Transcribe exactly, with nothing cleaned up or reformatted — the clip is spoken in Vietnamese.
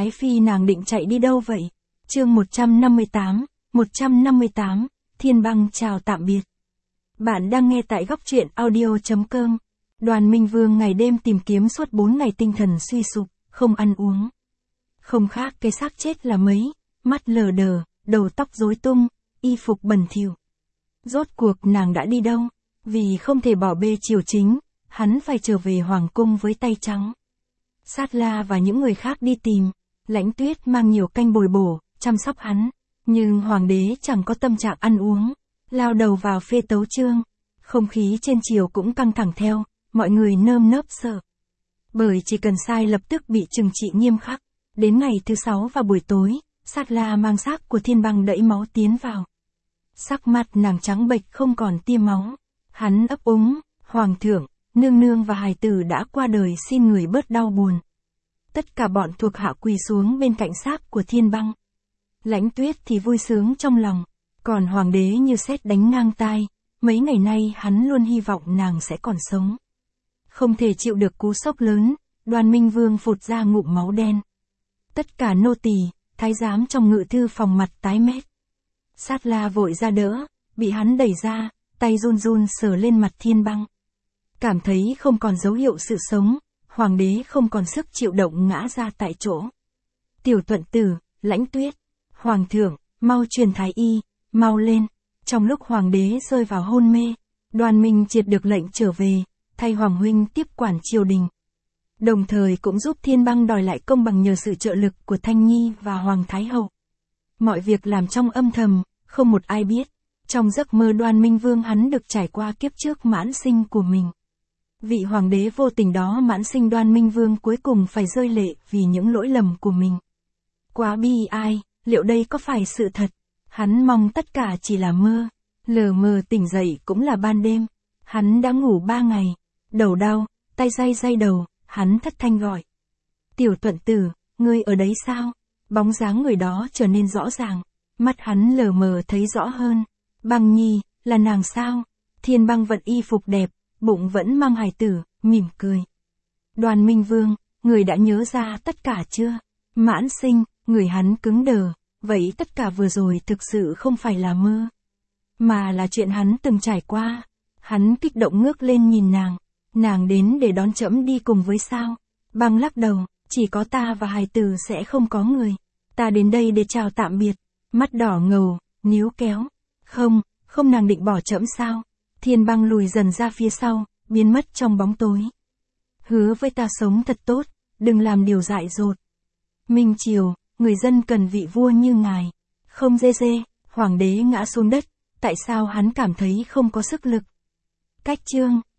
Ái Phi nàng định chạy đi đâu vậy? Chương một trăm năm mươi tám, một trăm năm mươi tám, Thiên Băng chào tạm biệt. Bạn đang nghe tại góc truyện audio chấm com. Đoàn Minh Vương ngày đêm tìm kiếm suốt bốn ngày, tinh thần suy sụp, không ăn uống. Không khác cái xác chết là mấy, mắt lờ đờ, đầu tóc rối tung, y phục bẩn thỉu. Rốt cuộc nàng đã đi đâu? Vì không thể bỏ bê triều chính, hắn phải trở về hoàng cung với tay trắng. Sát La và những người khác đi tìm, Lãnh Tuyết mang nhiều canh bồi bổ, chăm sóc hắn, nhưng hoàng đế chẳng có tâm trạng ăn uống, lao đầu vào phê tấu chương. Không khí trên triều cũng căng thẳng theo, mọi người nơm nớp sợ. Bởi chỉ cần sai lập tức bị trừng trị nghiêm khắc. Đến ngày thứ sáu vào buổi tối, Sát La mang xác của Thiên Băng đẫy máu tiến vào. Sắc mặt nàng trắng bệch không còn tia máu. Hắn ấp úng, "Hoàng thượng, nương nương và hài tử đã qua đời, xin người bớt đau buồn." Tất cả bọn thuộc hạ quỳ xuống bên cạnh xác của Thiên Băng. Lãnh Tuyết thì vui sướng trong lòng, còn hoàng đế như sét đánh ngang tai, mấy ngày nay hắn luôn hy vọng nàng sẽ còn sống. Không thể chịu được cú sốc lớn, Đoàn Minh Vương phụt ra ngụm máu đen. Tất cả nô tỳ, thái giám trong ngự thư phòng mặt tái mét. Sát La vội ra đỡ, bị hắn đẩy ra, tay run run sờ lên mặt Thiên Băng. Cảm thấy không còn dấu hiệu sự sống, hoàng đế không còn sức chịu động ngã ra tại chỗ. Tiểu Thuận Tử, Lãnh Tuyết, "Hoàng thượng, mau truyền thái y, mau lên." Trong lúc hoàng đế rơi vào hôn mê, Đoàn Minh Triệt được lệnh trở về, thay hoàng huynh tiếp quản triều đình. Đồng thời cũng giúp Thiên Băng đòi lại công bằng nhờ sự trợ lực của Thanh Nhi và Hoàng Thái Hậu. Mọi việc làm trong âm thầm, không một ai biết. Trong giấc mơ Đoàn Minh Vương hắn được trải qua kiếp trước mãn sinh của mình. Vị hoàng đế vô tình đó mãn sinh Đoàn Minh Vương cuối cùng phải rơi lệ vì những lỗi lầm của mình. Quá bi ai, liệu đây có phải sự thật? Hắn mong tất cả chỉ là mơ. Lờ mờ tỉnh dậy cũng là ban đêm. Hắn đã ngủ ba ngày. Đầu đau, tay day day đầu, hắn thất thanh gọi. "Tiểu Thuận Tử, ngươi ở đấy sao?" Bóng dáng người đó trở nên rõ ràng. Mắt hắn lờ mờ thấy rõ hơn. "Băng Nhi, là nàng sao?" Thiên Băng vận y phục đẹp, bụng vẫn mang hài tử, mỉm cười. "Đoàn Minh Vương, người đã nhớ ra tất cả chưa?" Mãn sinh, người hắn cứng đờ. Vậy tất cả vừa rồi thực sự không phải là mơ, mà là chuyện hắn từng trải qua. Hắn kích động ngước lên nhìn nàng. "Nàng đến để đón trẫm đi cùng với sao?" Băng lắc đầu, "Chỉ có ta và hài tử, sẽ không có người. Ta đến đây để chào tạm biệt." Mắt đỏ ngầu, níu kéo. "Không, không, nàng định bỏ trẫm sao?" Thiên Băng lùi dần ra phía sau, biến mất trong bóng tối. "Hứa với ta sống thật tốt, đừng làm điều dại dột. Minh triều, người dân cần vị vua như ngài." Không dê dê, hoàng đế ngã xuống đất. Tại sao hắn cảm thấy không có sức lực? Cách chương